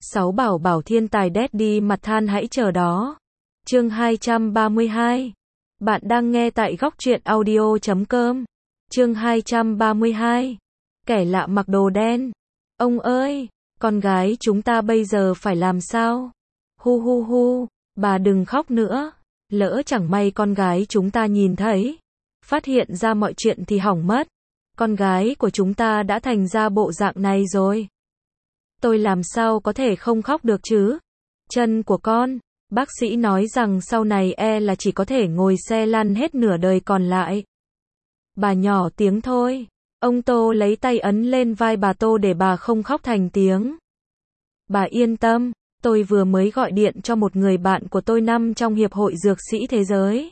Sáu bảo bảo thiên tài daddy mặt than hãy chờ đó. Chương 232. Bạn đang nghe tại góc truyện audio.com. Chương 232. Kẻ lạ mặc đồ đen. Ông ơi, con gái chúng ta bây giờ phải làm sao? Hu hu hu, bà đừng khóc nữa. Lỡ chẳng may con gái chúng ta nhìn thấy, phát hiện ra mọi chuyện thì hỏng mất. Con gái của chúng ta đã thành ra bộ dạng này rồi. Tôi làm sao có thể không khóc được chứ? Chân của con, bác sĩ nói rằng sau này là chỉ có thể ngồi xe lăn hết nửa đời còn lại. Bà nhỏ tiếng thôi. Ông Tô lấy tay ấn lên vai bà Tô để bà không khóc thành tiếng. Bà yên tâm, tôi vừa mới gọi điện cho một người bạn của tôi nằm trong Hiệp hội Dược sĩ Thế giới.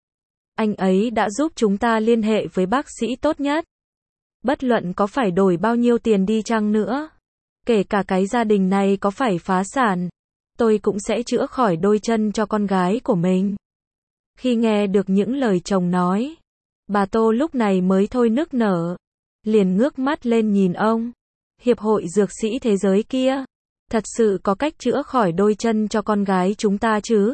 Anh ấy đã giúp chúng ta liên hệ với bác sĩ tốt nhất. Bất luận có phải đổi bao nhiêu tiền đi chăng nữa, kể cả cái gia đình này có phải phá sản, tôi cũng sẽ chữa khỏi đôi chân cho con gái của mình. Khi nghe được những lời chồng nói, bà Tô lúc này mới thôi nức nở, liền ngước mắt lên nhìn ông. Hiệp hội Dược sĩ Thế giới kia, thật sự có cách chữa khỏi đôi chân cho con gái chúng ta chứ?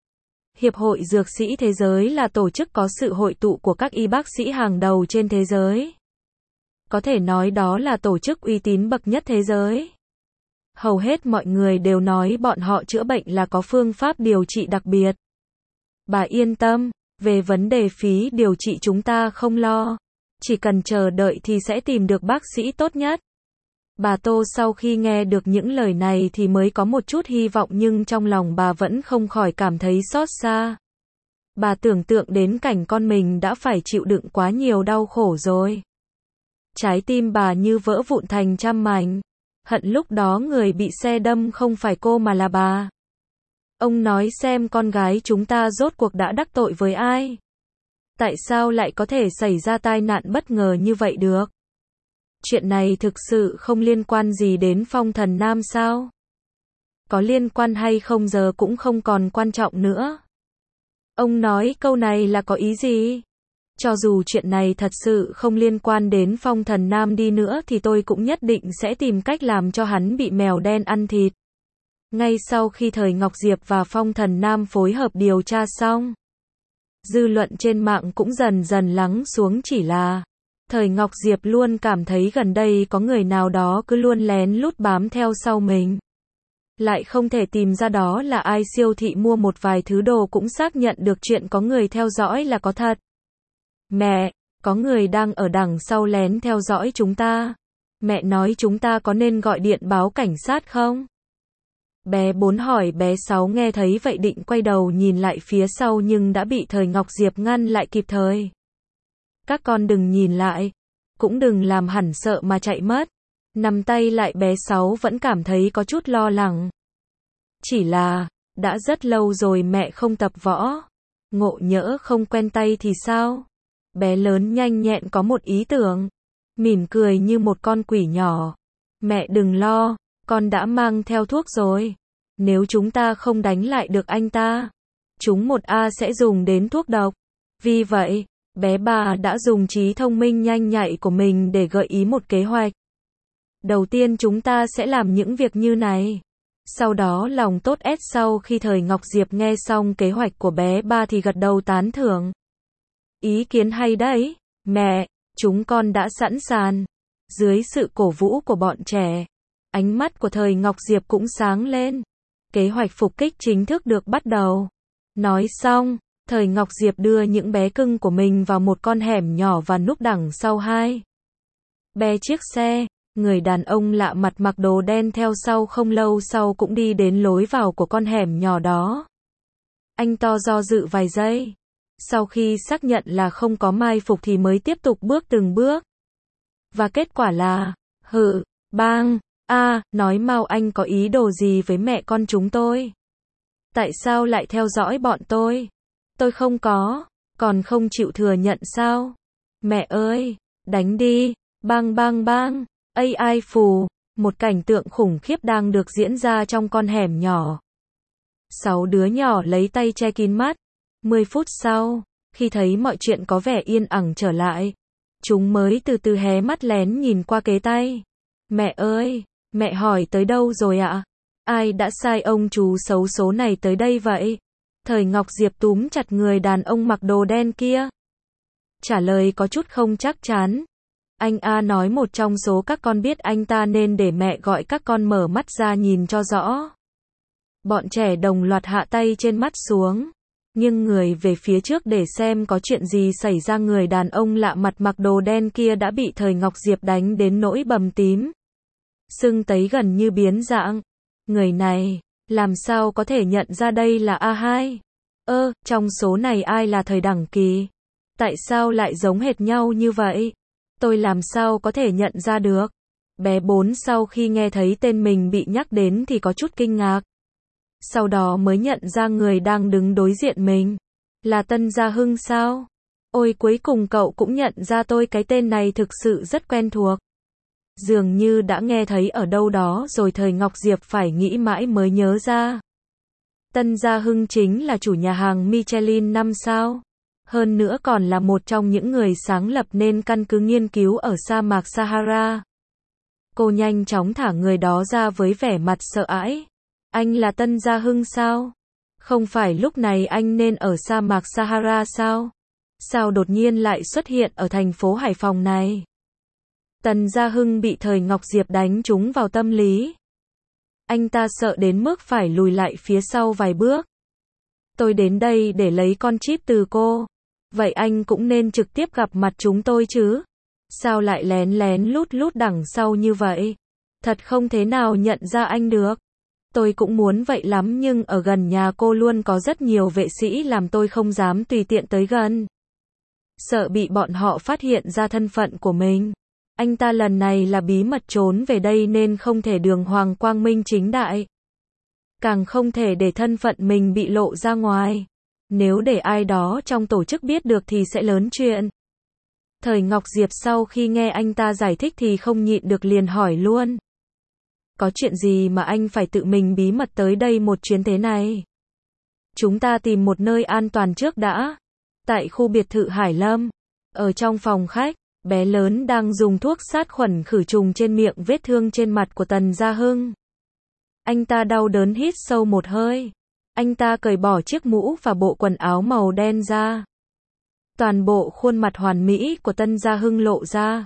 Hiệp hội Dược sĩ Thế giới là tổ chức có sự hội tụ của các y bác sĩ hàng đầu trên thế giới. Có thể nói đó là tổ chức uy tín bậc nhất thế giới. Hầu hết mọi người đều nói bọn họ chữa bệnh là có phương pháp điều trị đặc biệt. Bà yên tâm, về vấn đề phí điều trị chúng ta không lo. Chỉ cần chờ đợi thì sẽ tìm được bác sĩ tốt nhất. Bà Tô sau khi nghe được những lời này thì mới có một chút hy vọng, nhưng trong lòng bà vẫn không khỏi cảm thấy xót xa. Bà tưởng tượng đến cảnh con mình đã phải chịu đựng quá nhiều đau khổ rồi. Trái tim bà như vỡ vụn thành trăm mảnh. Hận lúc đó người bị xe đâm không phải cô mà là bà. Ông nói xem con gái chúng ta rốt cuộc đã đắc tội với ai? Tại sao lại có thể xảy ra tai nạn bất ngờ như vậy được? Chuyện này thực sự không liên quan gì đến Phong Thần Nam sao? Có liên quan hay không giờ cũng không còn quan trọng nữa. Ông nói câu này là có ý gì? Cho dù chuyện này thật sự không liên quan đến Phong Thần Nam đi nữa thì tôi cũng nhất định sẽ tìm cách làm cho hắn bị mèo đen ăn thịt. Ngay sau khi Thời Ngọc Diệp và Phong Thần Nam phối hợp điều tra xong, dư luận trên mạng cũng dần dần lắng xuống, chỉ là Thời Ngọc Diệp luôn cảm thấy gần đây có người nào đó cứ luôn lén lút bám theo sau mình. Lại không thể tìm ra đó là ai. Siêu thị mua một vài thứ đồ cũng xác nhận được chuyện có người theo dõi là có thật. Mẹ, có người đang ở đằng sau lén theo dõi chúng ta. Mẹ nói chúng ta có nên gọi điện báo cảnh sát không? Bé 4 hỏi. Bé 6 nghe thấy vậy định quay đầu nhìn lại phía sau nhưng đã bị Thời Ngọc Diệp ngăn lại kịp thời. Các con đừng nhìn lại, cũng đừng làm hẳn sợ mà chạy mất. Nắm tay lại. Bé 6 vẫn cảm thấy có chút lo lắng. Chỉ là, đã rất lâu rồi mẹ không tập võ. Ngộ nhỡ không quen tay thì sao? Bé lớn nhanh nhẹn có một ý tưởng, mỉm cười như một con quỷ nhỏ. Mẹ đừng lo, con đã mang theo thuốc rồi. Nếu chúng ta không đánh lại được anh ta, chúng sẽ dùng đến thuốc độc. Vì vậy, bé bà đã dùng trí thông minh nhanh nhạy của mình để gợi ý một kế hoạch. Đầu tiên chúng ta sẽ làm những việc như này. Sau đó lòng tốt sau khi Thời Ngọc Diệp nghe xong kế hoạch của bé ba thì gật đầu tán thưởng. Ý kiến hay đấy, mẹ, chúng con đã sẵn sàng. Dưới sự cổ vũ của bọn trẻ, ánh mắt của Thời Ngọc Diệp cũng sáng lên. Kế hoạch phục kích chính thức được bắt đầu. Nói xong, Thời Ngọc Diệp đưa những bé cưng của mình vào một con hẻm nhỏ và núp đằng sau hai chiếc xe. Người đàn ông lạ mặt mặc đồ đen theo sau không lâu sau cũng đi đến lối vào của con hẻm nhỏ đó. Anh ta do dự vài giây. Sau khi xác nhận là không có mai phục thì mới tiếp tục bước từng bước. Và kết quả là, bang, nói mau anh có ý đồ gì với mẹ con chúng tôi? Tại sao lại theo dõi bọn tôi? Tôi không có, còn không chịu thừa nhận sao? Mẹ ơi, đánh đi, bang bang bang, ai phù, một cảnh tượng khủng khiếp đang được diễn ra trong con hẻm nhỏ. 6 đứa nhỏ lấy tay che kín mắt. 10 phút sau, khi thấy mọi chuyện có vẻ yên ắng trở lại, chúng mới từ từ hé mắt lén nhìn qua kế tay. Mẹ ơi, mẹ hỏi tới đâu rồi ạ? Ai đã sai ông chú xấu số này tới đây vậy? Thời Ngọc Diệp túm chặt người đàn ông mặc đồ đen kia. Trả lời có chút không chắc chắn. Anh A nói một trong số các con biết anh ta nên để mẹ gọi các con mở mắt ra nhìn cho rõ. Bọn trẻ đồng loạt hạ tay trên mắt xuống. Nhưng người về phía trước để xem có chuyện gì xảy ra. Người đàn ông lạ mặt mặc đồ đen kia đã bị Thời Ngọc Diệp đánh đến nỗi bầm tím. Sưng tấy gần như biến dạng. Người này, làm sao có thể nhận ra đây là A2? Trong số này ai là Thời Đẳng Kỳ? Tại sao lại giống hệt nhau như vậy? Tôi làm sao có thể nhận ra được? Bé 4 sau khi nghe thấy tên mình bị nhắc đến thì có chút kinh ngạc. Sau đó mới nhận ra người đang đứng đối diện mình. Là Tân Gia Hưng sao? Ôi cuối cùng cậu cũng nhận ra tôi, cái tên này thực sự rất quen thuộc. Dường như đã nghe thấy ở đâu đó rồi. Thời Ngọc Diệp phải nghĩ mãi mới nhớ ra. Tân Gia Hưng chính là chủ nhà hàng Michelin 5 sao. Hơn nữa còn là một trong những người sáng lập nên căn cứ nghiên cứu ở sa mạc Sahara. Cô nhanh chóng thả người đó ra với vẻ mặt sợ hãi. Anh là Tân Gia Hưng sao? Không phải lúc này anh nên ở sa mạc Sahara sao? Sao đột nhiên lại xuất hiện ở thành phố Hải Phòng này? Tân Gia Hưng bị Thời Ngọc Diệp đánh trúng vào tâm lý. Anh ta sợ đến mức phải lùi lại phía sau vài bước. Tôi đến đây để lấy con chip từ cô. Vậy anh cũng nên trực tiếp gặp mặt chúng tôi chứ? Sao lại lén lén lút lút đằng sau như vậy? Thật không thể nào nhận ra anh được. Tôi cũng muốn vậy lắm nhưng ở gần nhà cô luôn có rất nhiều vệ sĩ làm tôi không dám tùy tiện tới gần. Sợ bị bọn họ phát hiện ra thân phận của mình. Anh ta lần này là bí mật trốn về đây nên không thể đường hoàng quang minh chính đại. Càng không thể để thân phận mình bị lộ ra ngoài. Nếu để ai đó trong tổ chức biết được thì sẽ lớn chuyện. Thời Ngọc Diệp sau khi nghe anh ta giải thích thì không nhịn được liền hỏi luôn. Có chuyện gì mà anh phải tự mình bí mật tới đây một chuyến thế này? Chúng ta tìm một nơi an toàn trước đã. Tại khu biệt thự Hải Lâm. Ở trong phòng khách, bé lớn đang dùng thuốc sát khuẩn khử trùng trên miệng vết thương trên mặt của Tần Gia Hưng. Anh ta đau đớn hít sâu một hơi. Anh ta cởi bỏ chiếc mũ và bộ quần áo màu đen ra. Toàn bộ khuôn mặt hoàn mỹ của Tân Gia Hưng lộ ra.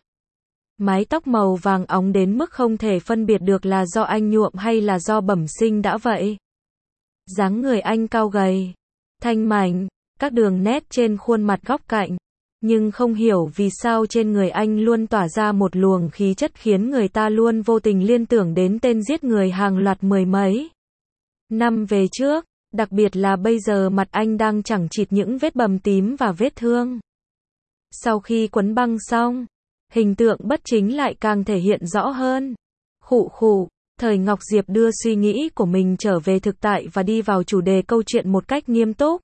Mái tóc màu vàng óng đến mức không thể phân biệt được là do anh nhuộm hay là do bẩm sinh đã vậy. Dáng người anh cao gầy, thanh mảnh, các đường nét trên khuôn mặt góc cạnh. Nhưng không hiểu vì sao trên người anh luôn tỏa ra một luồng khí chất khiến người ta luôn vô tình liên tưởng đến tên giết người hàng loạt mười mấy năm về trước. Đặc biệt là bây giờ mặt anh đang chẳng chịt những vết bầm tím và vết thương. Sau khi quấn băng xong, hình tượng bất chính lại càng thể hiện rõ hơn. Khụ khụ, Thời Ngọc Diệp đưa suy nghĩ của mình trở về thực tại và đi vào chủ đề câu chuyện một cách nghiêm túc.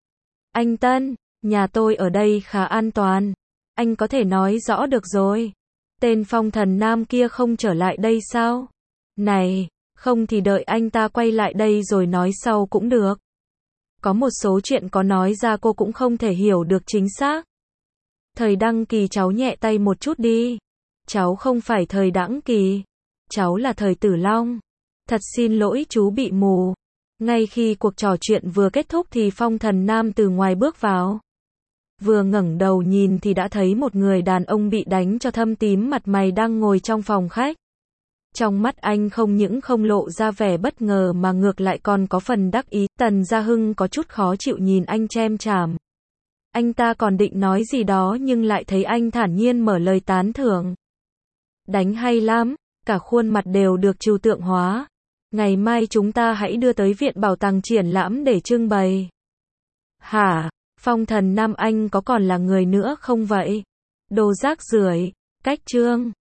Anh Tân, nhà tôi ở đây khá an toàn. Anh có thể nói rõ được rồi. Tên Phong Thần Nam kia không trở lại đây sao? Này, không thì đợi anh ta quay lại đây rồi nói sau cũng được. Có một số chuyện có nói ra cô cũng không thể hiểu được chính xác. Thời Đăng Kỳ cháu nhẹ tay một chút đi. Cháu không phải Thời Đãng Kỳ. Cháu là Thời Tử Long. Thật xin lỗi chú bị mù. Ngay khi cuộc trò chuyện vừa kết thúc thì Phong Thần Nam từ ngoài bước vào. Vừa ngẩng đầu nhìn thì đã thấy một người đàn ông bị đánh cho thâm tím mặt mày đang ngồi trong phòng khách. Trong mắt anh không những không lộ ra vẻ bất ngờ mà ngược lại còn có phần đắc ý. Tần Gia Hưng có chút khó chịu nhìn anh chem chàm. Anh ta còn định nói gì đó nhưng lại thấy anh thản nhiên mở lời tán thưởng. Đánh hay lắm, cả khuôn mặt đều được trừu tượng hóa. Ngày mai chúng ta hãy đưa tới viện bảo tàng triển lãm để trưng bày. Hả? Phong Thần Nam anh có còn là người nữa không vậy? Đồ rác rưởi, cách chương.